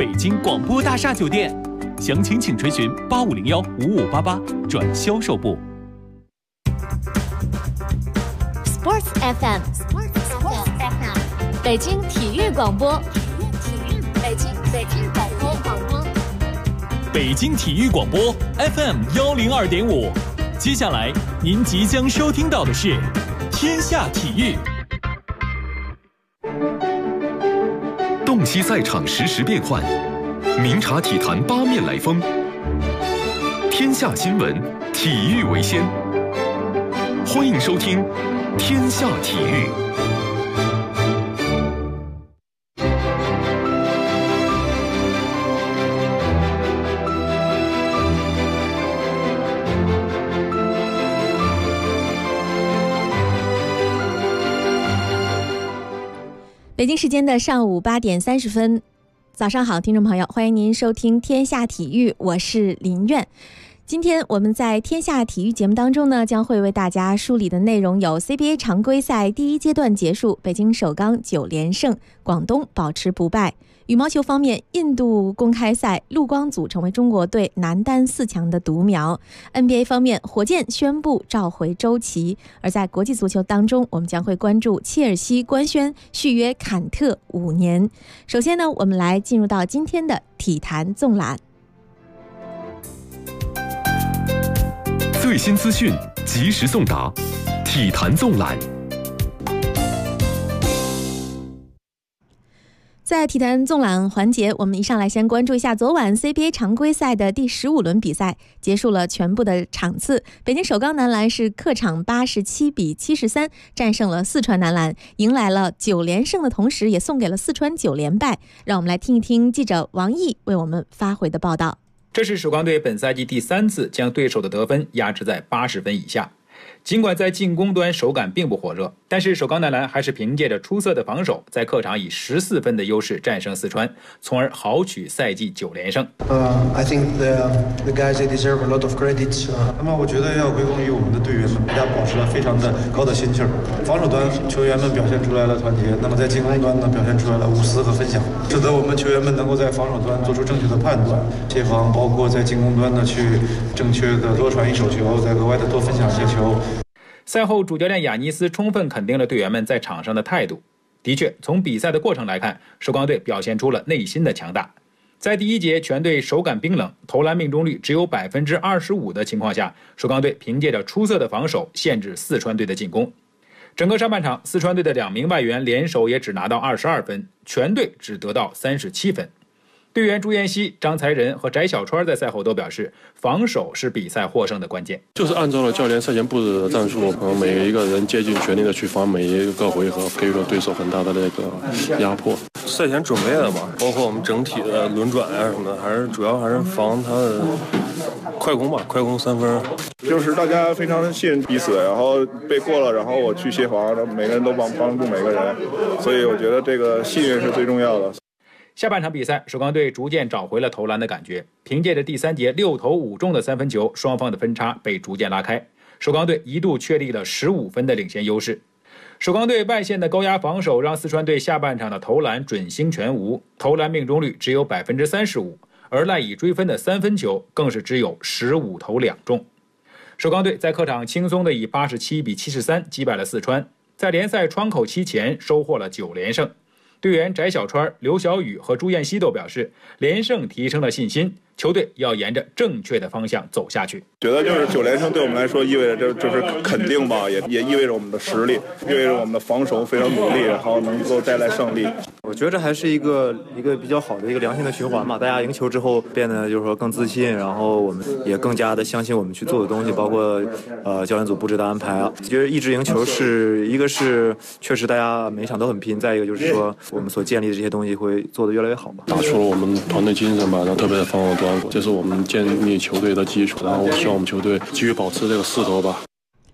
北京广播大厦酒店，详情请垂询85015588转销售部。 Sports FM， 北京体育广播，北京广播， 北京体育广播 FM 102.5。接下来您即将收听到的是《天下体育》。 洞悉赛场实时变幻，明察体坛八面来风。天下新闻，体育为先。欢迎收听《天下体育》。 北京时间的上午8点30分，早上好，听众朋友，欢迎您收听《天下体育》，我是林苑。今天我们在《天下体育》节目当中呢，将会为大家梳理的内容有 CBA 常规赛第一阶段结束，北京首钢9连胜，广东保持不败。羽毛球方面，印度公开赛陆光祖成为中国队男单4强的独苗。 NBA 方面，火箭宣布召回周琦。而在国际足球当中，我们将会关注切尔西官宣续约坎特5年。首先呢，我们来进入到今天的体坛纵览。 最新资讯及时送达，体坛纵览。 在体坛纵览环节，我们一上来先关注一下昨晚 CBA 常规赛的第15轮比赛，结束了全部的场次。北京首钢男篮是客场87比73战胜了四川男篮，迎来了9连胜的同时，也送给了四川9连败。让我们来听一听记者王毅为我们发回的报道。 这是首钢队本赛季第3次将对手的得分压制在80分以下。尽管在进攻端手感并不火热，但是首钢男篮还是凭借着出色的防守，在客场以14分的优势战胜四川，从而豪取赛季9连胜。 I think the guys they deserve a lot of credit. 那么我觉得要归功于我们的队员们，大家保持了非常的高的心气儿。防守端球员们表现出来了团结，那么在进攻端呢表现出来了无私和分享，使得我们球员们能够在防守端做出正确的判断，协防，包括在进攻端呢去正确的多传一手球，再额外的多分享一些球。 赛后，主教练亚尼斯充分肯定了队员们在场上的态度。的确，从比赛的过程来看，首钢队表现出了内心的强大。在第一节全队手感冰冷，投篮命中率只有25%的情况下，首钢队凭借着出色的防守限制四川队的进攻。整个上半场，四川队的2名外援联手也只拿到22分，全队只得到37分。队员朱彦西、张才仁和翟小川在赛后都表示，防守是比赛获胜的关键。 就是按照了教练赛前布置的战术，每一个人竭尽全力的去防每一个回合，给予了对手很大的那个压迫。赛前准备的吧，包括我们整体的轮转啊什么的，主要还是防他的快攻吧，快攻3分。 就是大家非常信任彼此，然后被过了，然后我去协防，每个人都帮助每个人，所以我觉得这个信任是最重要的。 下半场比赛，首钢队逐渐找回了投篮的感觉，凭借着第3节6投5中的3分球，双方的分差被逐渐拉开，首钢队一度确立了15分的领先优势。首钢队外线的高压防守让四川队下半场的投篮准星全无，投篮命中率只有35%，而赖以追分的3分球更是只有15投2中。首钢队在客场轻松的以87比73击败了四川，在联赛窗口期前收获了9连胜。队员翟小川、刘晓宇和朱彦西都表示，连胜提升了信心，球队要沿着正确的方向走下去。 觉得就是9连胜对我们来说意味着就是肯定吧，也意味着我们的实力，意味着我们的防守非常努力，然后能够带来胜利。 我觉得这还是一个比较好的一个良性的循环嘛。大家赢球之后变得就是说更自信，然后我们也更加的相信我们去做的东西，包括教练组布置的安排啊。我觉得一直赢球是一个是确实大家每场都很拼，再一个就是说我们所建立的这些东西会做得越来越好吧。 打出了我们团队精神吧，然后特别的防守端，这是我们建立球队的基础。然后我希望我们球队继续保持这个势头吧。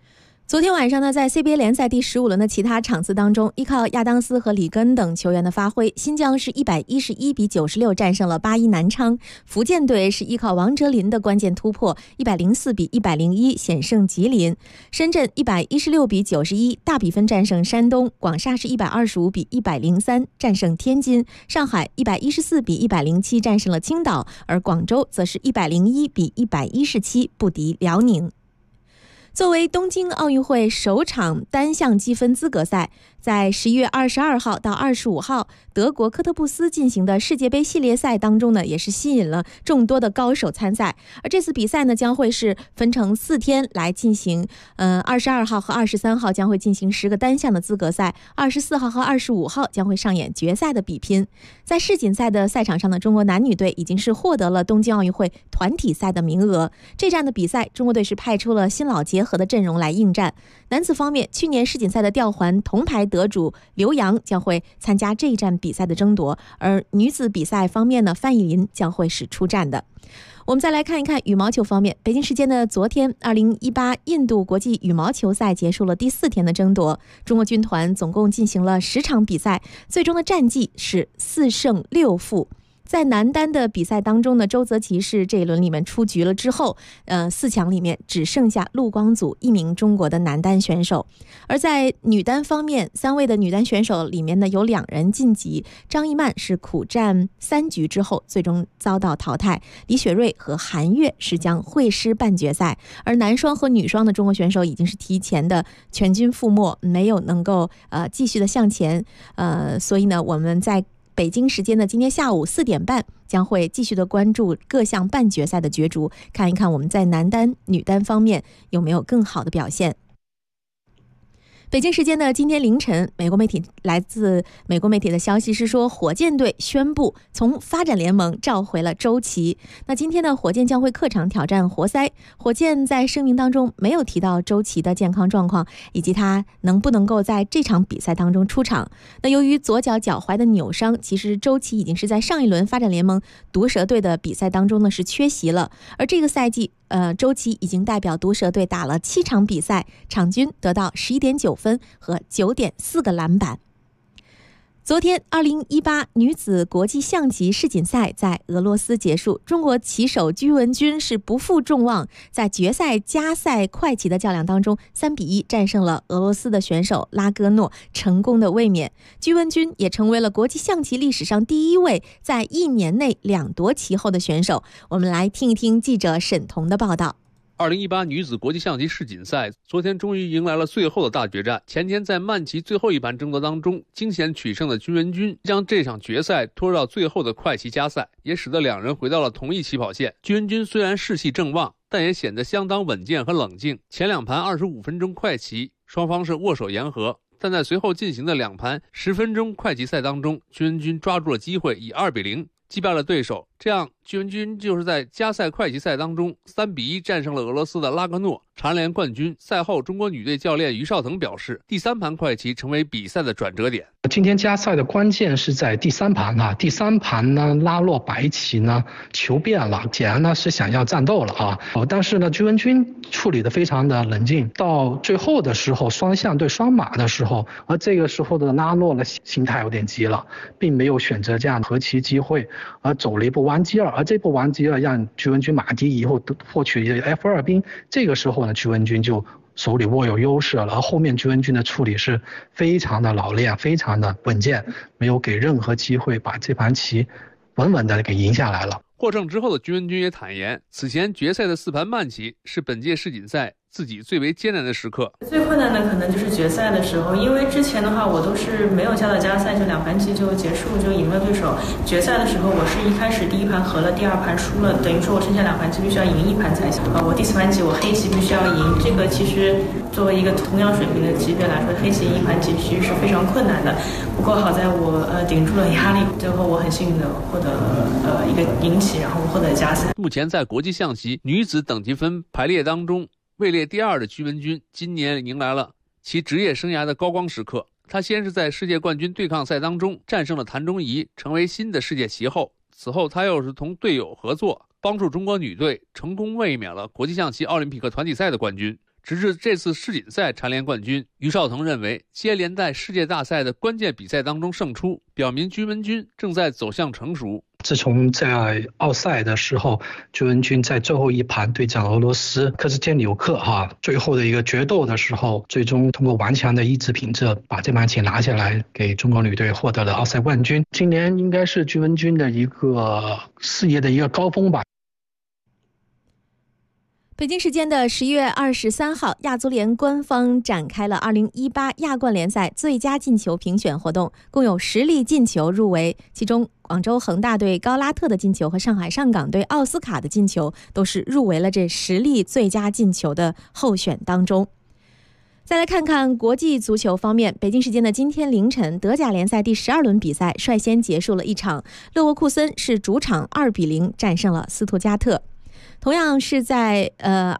昨天晚上呢，在 CBA 联赛第15轮的其他场次当中，依靠亚当斯和里根等球员的发挥，新疆是111比96战胜了81南昌。福建队是依靠王哲林的关键突破，104比101险胜吉林。深圳116比91大比分战胜山东。广厦是125比103战胜天津。上海114比107战胜了青岛，而广州则是101比117不敌辽宁。作为东京奥运会首场单项积分资格赛，在11月22号到25号德国科特布斯进行的世界杯系列赛当中呢，也是吸引了众多的高手参赛。而这次比赛呢，将会是分成4天来进行，22号和23号将会进行10个单项的资格赛，24号和25号将会上演决赛的比拼。在世锦赛的赛场上呢，中国男女队已经是获得了东京奥运会团体赛的名额。这站的比赛，中国队是派出了新老结合的阵容来应战。男子方面，去年世锦赛的吊环铜牌得主刘洋将会参加这一站比赛的争夺，而女子比赛方面呢，范逸林将会是出战的。我们再来看一看羽毛球方面，北京时间的昨天，2018印度国际羽毛球赛结束了第4天的争夺，中国军团总共进行了10场比赛，最终的战绩是4胜6负。在男单的比赛当中呢，周泽奇是这一轮里面出局了之后，4强里面只剩下陆光祖1名中国的男单选手。而在女单方面，3位的女单选手里面呢，有2人晋级，张艺曼是苦战3局之后最终遭到淘汰，李雪芮和韩悦是将会师半决赛。而男双和女双的中国选手已经是提前的全军覆没，没有能够继续的向前，所以呢，我们在北京时间的今天下午4点半将会继续的关注各项半决赛的角逐，看一看我们在男单、女单方面有没有更好的表现。北京时间的今天凌晨，来自美国媒体的消息是说，火箭队宣布从发展联盟召回了周琦。那今天呢，火箭将会客场挑战活塞。火箭在声明当中没有提到周琦的健康状况，以及他能不能够在这场比赛当中出场。那由于左脚脚踝的扭伤，其实周琦已经是在上一轮发展联盟毒蛇队的比赛当中呢是缺席了。而这个赛季周琦已经代表毒蛇队打了7场比赛，场均得到11.9分和9.4个篮板。昨天2018女子国际象棋世锦赛在俄罗斯结束，中国棋手居文君是不负众望，在决赛加赛快棋的较量当中3比1战胜了俄罗斯的选手拉戈诺，成功的卫冕。居文君也成为了国际象棋历史上第1位在1年内2夺其后的选手。我们来听一听记者沈彤的报道。 2018女子国际象棋世锦赛昨天终于迎来了最后的大决战。前天在慢棋最后一盘争夺当中惊险取胜的居文君将这场决赛拖到最后的快棋加赛，也使得2人回到了同一起跑线。居文君虽然士气正旺，但也显得相当稳健和冷静。前2盘25分钟快棋，双方是握手言和，但在随后进行的2盘10分钟快棋赛当中，居文君抓住了机会，以2比0击败了对手。这样居文君就是在加赛快棋赛当中3比1战胜了俄罗斯的拉戈诺，蝉联冠军。赛后中国女队教练于绍腾表示，第3盘快棋成为比赛的转折点。 今天加赛的关键是在第3盘啊，第3盘呢，拉洛白棋呢求变了，显然呢是想要战斗了啊。但是呢，居文君处理的非常的冷静，到最后的时候双象对双马的时候，而这个时候的拉洛的心态有点急了，并没有选择这样和棋机会，而走了一步弯击2，而这步弯击2让居文君马第以后获取 F2 兵，这个时候呢，居文君就手里握有优势了，而后面居文君的处理是非常的老练，非常的稳健，没有给任何机会把这盘棋稳稳的给赢下来了。 获胜之后的居文君也坦言，此前决赛的4盘慢棋是本届世锦赛自己最为艰难的时刻。 最困难的可能就是决赛的时候，因为之前的话我都是没有下到加赛，就2盘棋就结束就赢了对手。决赛的时候我是一开始第1盘和了，第2盘输了，等于说我剩下2盘棋必须要赢1盘才行。我第4盘棋我黑棋必须要赢，这个其实作为一个同样水平的级别来说，黑棋赢1盘棋其实是非常困难的。不过好在我顶住了压力，最后我很幸运的获得一个赢棋，然后获得加赛。 目前在国际象棋女子等级分排列当中，位列第2的居文君今年迎来了其职业生涯的高光时刻。他先是在世界冠军对抗赛当中战胜了谭忠仪，成为新的世界棋后，此后他又是同队友合作，帮助中国女队成功卫冕了国际象棋奥林匹克团体赛的冠军。 直至这次世锦赛蝉联冠军。于少腾认为，接连在世界大赛的关键比赛当中胜出，表明居文军正在走向成熟。 自从在奥赛的时候，居文军在最后一盘对战俄罗斯科斯坚纽克最后的一个决斗的时候，最终通过顽强的意志品质把这盘棋拿下来，给中国女队获得了奥赛冠军。今年应该是居文军的一个事业的一个高峰吧。 北京时间的11月23号，亚足联官方展开了2018亚冠联赛最佳进球评选活动，共有10粒进球入围，其中广州恒大队高拉特的进球和上海上港队奥斯卡的进球都是入围了这10粒最佳进球的候选当中。再来看看国际足球方面，北京时间的今天凌晨，德甲联赛第12轮比赛率先结束了一场，勒沃库森是主场2-0战胜了斯图加特。同样是在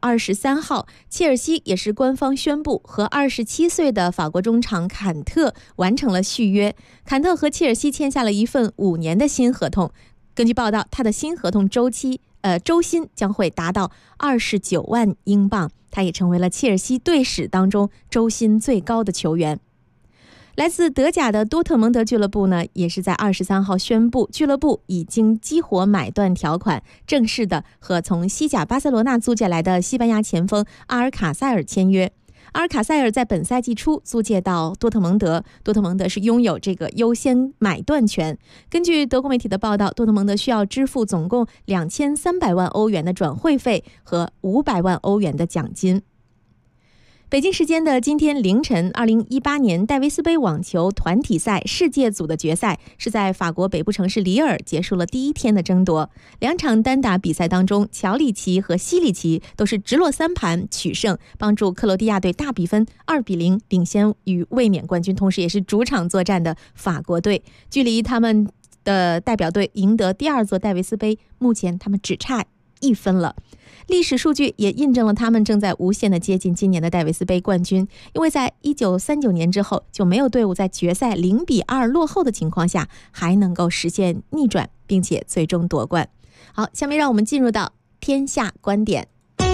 23号，切尔西也是官方宣布和27岁的法国中场坎特完成了续约。坎特和切尔西签下了一份5年的新合同。根据报道，他的新合同周薪将会达到29万英镑，他也成为了切尔西队史当中周薪最高的球员。来自德甲的多特蒙德俱乐部呢，也是在23号宣布，俱乐部已经激活买断条款，正式的和从西甲巴塞罗那租借来的西班牙前锋阿尔卡塞尔签约。阿尔卡塞尔在本赛季初租借到多特蒙德，多特蒙德是拥有这个优先买断权。根据德国媒体的报道，多特蒙德需要支付总共2300万欧元的转会费和500万欧元的奖金。北京时间的今天凌晨，2018年戴维斯杯网球团体赛世界组的决赛是在法国北部城市里尔结束了第一天的争夺。2场单打比赛当中，乔里奇和西里奇都是直落3盘取胜，帮助克罗地亚队大比分2-0领先于卫冕冠军，同时也是主场作战的法国队。距离他们的代表队赢得第2座戴维斯杯，目前他们只差1分了。历史数据也印证了他们正在无限的接近今年的戴维斯杯冠军，因为在1939年之后就没有队伍在决赛0-2落后的情况下还能够实现逆转，并且最终夺冠。好，下面让我们进入到天下观点。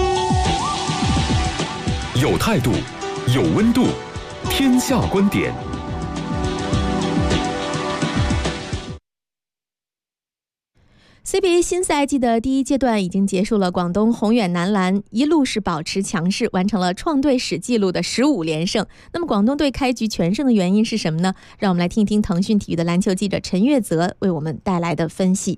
有态度，有温度，天下观点。 CBA 新赛季的第1阶段已经结束了，广东宏远男篮一路是保持强势，完成了创队史纪录的15连胜。那么广东队开局全胜的原因是什么呢？让我们来听一听腾讯体育的篮球记者陈月泽为我们带来的分析。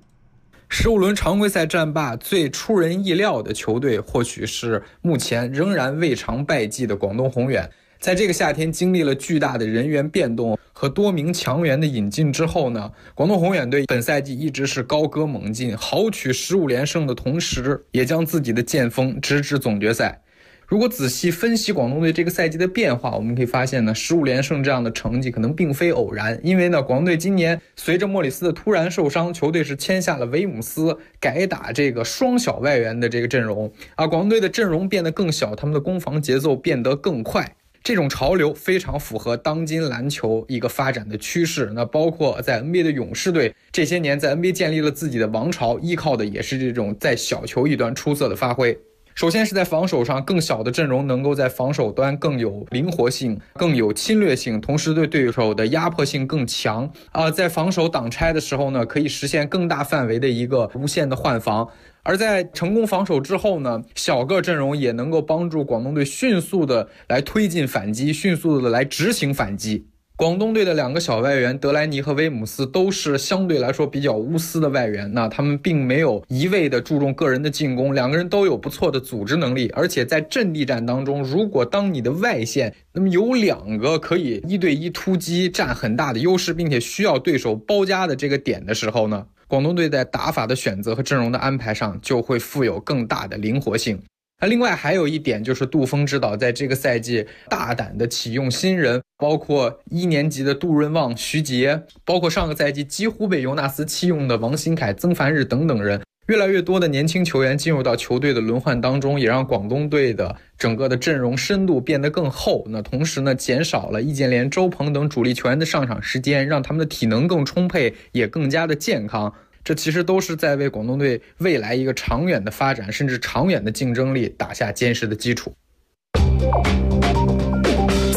15轮常规赛战罢，最出人意料的球队或许是目前仍然未尝败绩的广东宏远。在这个夏天经历了巨大的人员变动和多名强援的引进之后呢，广东宏远队本赛季一直是高歌猛进，豪取15连胜的同时，也将自己的剑锋直至总决赛。如果仔细分析广东队这个赛季的变化，我们可以发现呢，15连胜这样的成绩可能并非偶然，因为呢，广东队今年随着莫里斯的突然受伤，球队是签下了维姆斯，改打这个双小外援的这个阵容广东队的阵容变得更小，他们的攻防节奏变得更快。这种潮流非常符合当今篮球一个发展的趋势，那包括在 NBA 的勇士队，这些年在 NBA 建立了自己的王朝，依靠的也是这种在小球一端出色的发挥。首先是在防守上，更小的阵容能够在防守端更有灵活性，更有侵略性，同时对对手的压迫性更强在防守挡拆的时候呢，可以实现更大范围的一个无限的换防。而在成功防守之后呢，小个阵容也能够帮助广东队迅速的来推进反击，迅速的来执行反击。广东队的2个小外援德莱尼和威姆斯都是相对来说比较无私的外援，那他们并没有一味的注重个人的进攻，2个人都有不错的组织能力，而且在阵地战当中，如果当你的外线那么有2个可以1对1突击占很大的优势，并且需要对手包夹的这个点的时候呢，广东队在打法的选择和阵容的安排上就会富有更大的灵活性。另外还有一点就是杜锋指导在这个赛季大胆的启用新人，包括1年级的杜润旺、徐杰，包括上个赛季几乎被尤纳斯弃用的王新凯、曾凡日等等人，越来越多的年轻球员进入到球队的轮换当中，也让广东队的整个的阵容深度变得更厚。那同时呢，减少了易建联、周鹏等主力球员的上场时间，让他们的体能更充沛，也更加的健康。这其实都是在为广东队未来一个长远的发展，甚至长远的竞争力打下坚实的基础。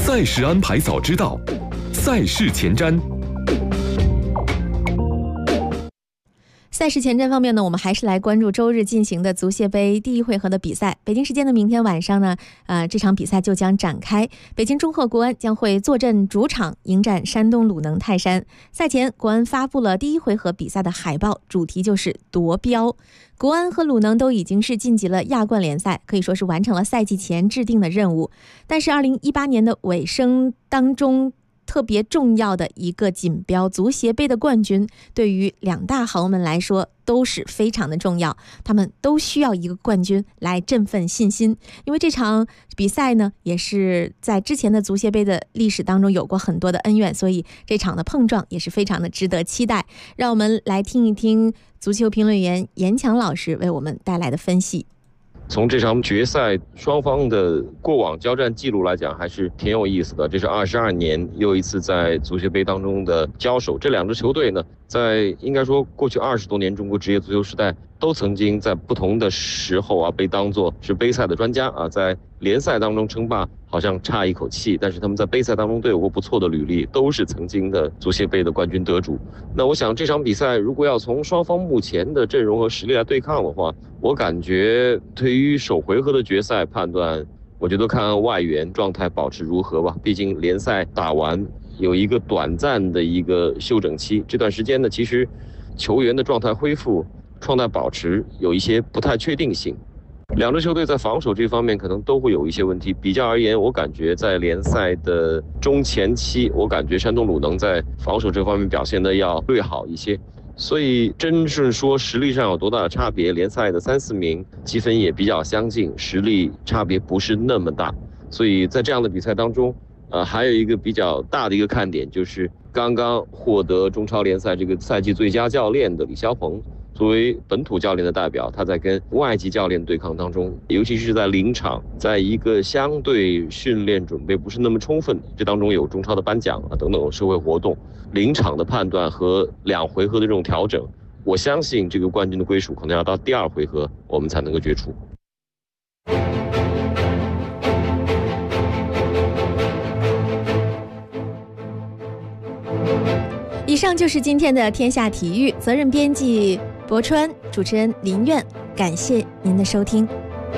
赛事安排早知道，赛事前瞻。 赛事前瞻方面呢，我们还是来关注周日进行的足协杯第1回合的比赛。北京时间的明天晚上呢，这场比赛就将展开。北京中赫国安将会坐镇主场迎战山东鲁能泰山。赛前，国安发布了第1回合比赛的海报，主题就是夺标。国安和鲁能都已经是晋级了亚冠联赛，可以说是完成了赛季前制定的任务。但是2018年的尾声当中，特别重要的一个锦标足协杯的冠军，对于2大豪门来说都是非常的重要，他们都需要一个冠军来振奋信心。因为这场比赛呢，也是在之前的足协杯的历史当中有过很多的恩怨，所以这场的碰撞也是非常的值得期待。让我们来听一听足球评论员严强老师为我们带来的分析。 从这场决赛双方的过往交战记录来讲，还是挺有意思的。这是22年又一次在足协杯当中的交手。这2支球队呢，在应该说过去20多年中国职业足球时代，都曾经在不同的时候被当作是杯赛的专家在联赛当中称霸好像差一口气，但是他们在杯赛当中都有过不错的履历，都是曾经的足协杯的冠军得主。那我想这场比赛如果要从双方目前的阵容和实力来对抗的话，我感觉对于首回合的决赛判断，我觉得看外援状态保持如何吧。毕竟联赛打完有一个短暂的一个休整期，这段时间呢，其实球员的状态恢复、状态保持有一些不太确定性。2支球队在防守这方面可能都会有一些问题。比较而言，我感觉在联赛的中前期，我感觉山东鲁能在防守这方面表现的要略好一些。所以真是说实力上有多大的差别，联赛的3、4名积分也比较相近，实力差别不是那么大。所以在这样的比赛当中，还有一个比较大的一个看点，就是刚刚获得中超联赛这个赛季最佳教练的李霄鹏，作为本土教练的代表，他在跟外籍教练对抗当中，尤其是在临场，在一个相对训练准备不是那么充分，这当中有中超的颁奖等等社会活动，临场的判断和2回合的这种调整，我相信这个冠军的归属可能要到第2回合我们才能够决出。 以上就是今天的天下体育，责任编辑博川，主持人林苑，感谢您的收听。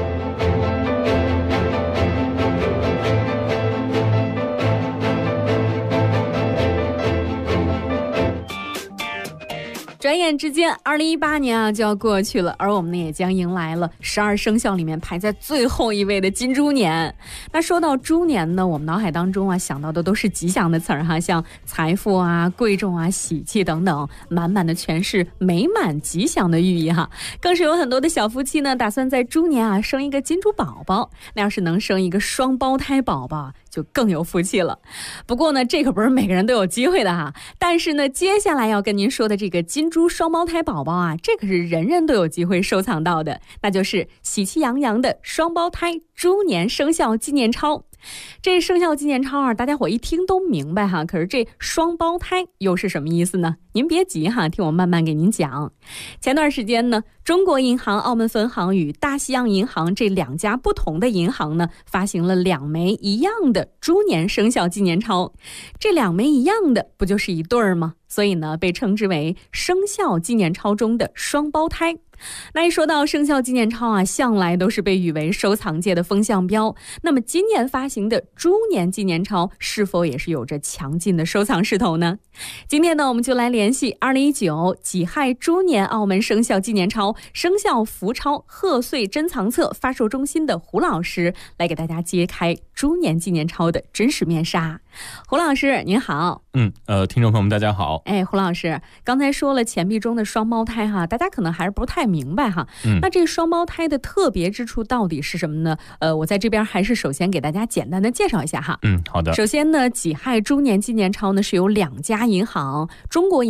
转眼之间2018年就要过去了，而我们呢也将迎来了12生肖里面排在最后一位的金猪年。那说到猪年呢，我们脑海当中想到的都是吉祥的词儿像财富贵重喜气等等，满满的全是美满吉祥的寓意更是有很多的小夫妻呢打算在猪年生一个金猪宝宝，那要是能生一个双胞胎宝宝就更有福气了。不过呢，这可不是每个人都有机会的但是呢，接下来要跟您说的这个金猪双胞胎宝宝这可是人人都有机会收藏到的，那就是喜气洋洋的双胞胎猪年生肖纪念钞。这生肖纪念钞大家伙一听都明白可是这双胞胎又是什么意思呢？您别急听我慢慢给您讲。前段时间呢，中国银行澳门分行与大西洋银行这2家不同的银行呢，发行了2枚一样的猪年生肖纪念钞。这2枚一样的不就是一对儿吗？所以呢，被称之为生肖纪念钞中的双胞胎。那一说到生肖纪念钞向来都是被誉为收藏界的风向标。那么今年发行的猪年纪念钞是否也是有着强劲的收藏势头呢？今天呢，我们就来联系2019己亥猪年澳门生肖纪念钞生肖福钞贺岁珍藏册发售中心的胡老师，来给大家揭开猪年纪念钞的真实面纱。胡老师您好。 听众朋友们大家好。 胡老师刚才说了钱币中的双胞胎大家可能还是不太明白那这双胞胎的特别之处到底是什么呢？我在这边还是首先给大家简单的介绍一下好的。 首先呢，己亥猪年纪念钞呢是由2家银行，中国银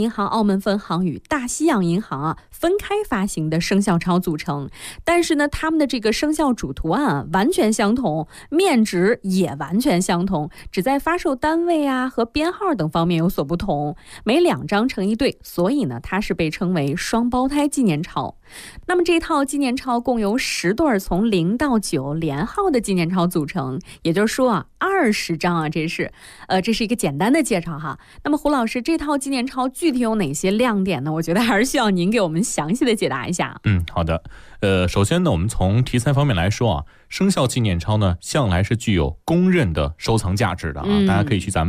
银行澳门分行与大西洋银行啊分开发行的生肖钞组成，但是呢，他们的这个生肖主图案啊完全相同，面值也完全相同，只在发售单位啊和编号等方面有所不同，每2张成一对，所以呢，它是被称为双胞胎纪念钞。那么这套纪念钞共由10对从0到9连号的纪念钞组成，也就是说啊，20张啊，这是一个简单的介绍哈。那么胡老师，这套纪念钞具体有哪些亮点呢？我觉得还是需要您给我们详细的解答一下。 好的。首先呢，我们从题材方面来说啊，生肖纪念钞呢，向来是具有公认的收藏价值的啊，大家可以去咱们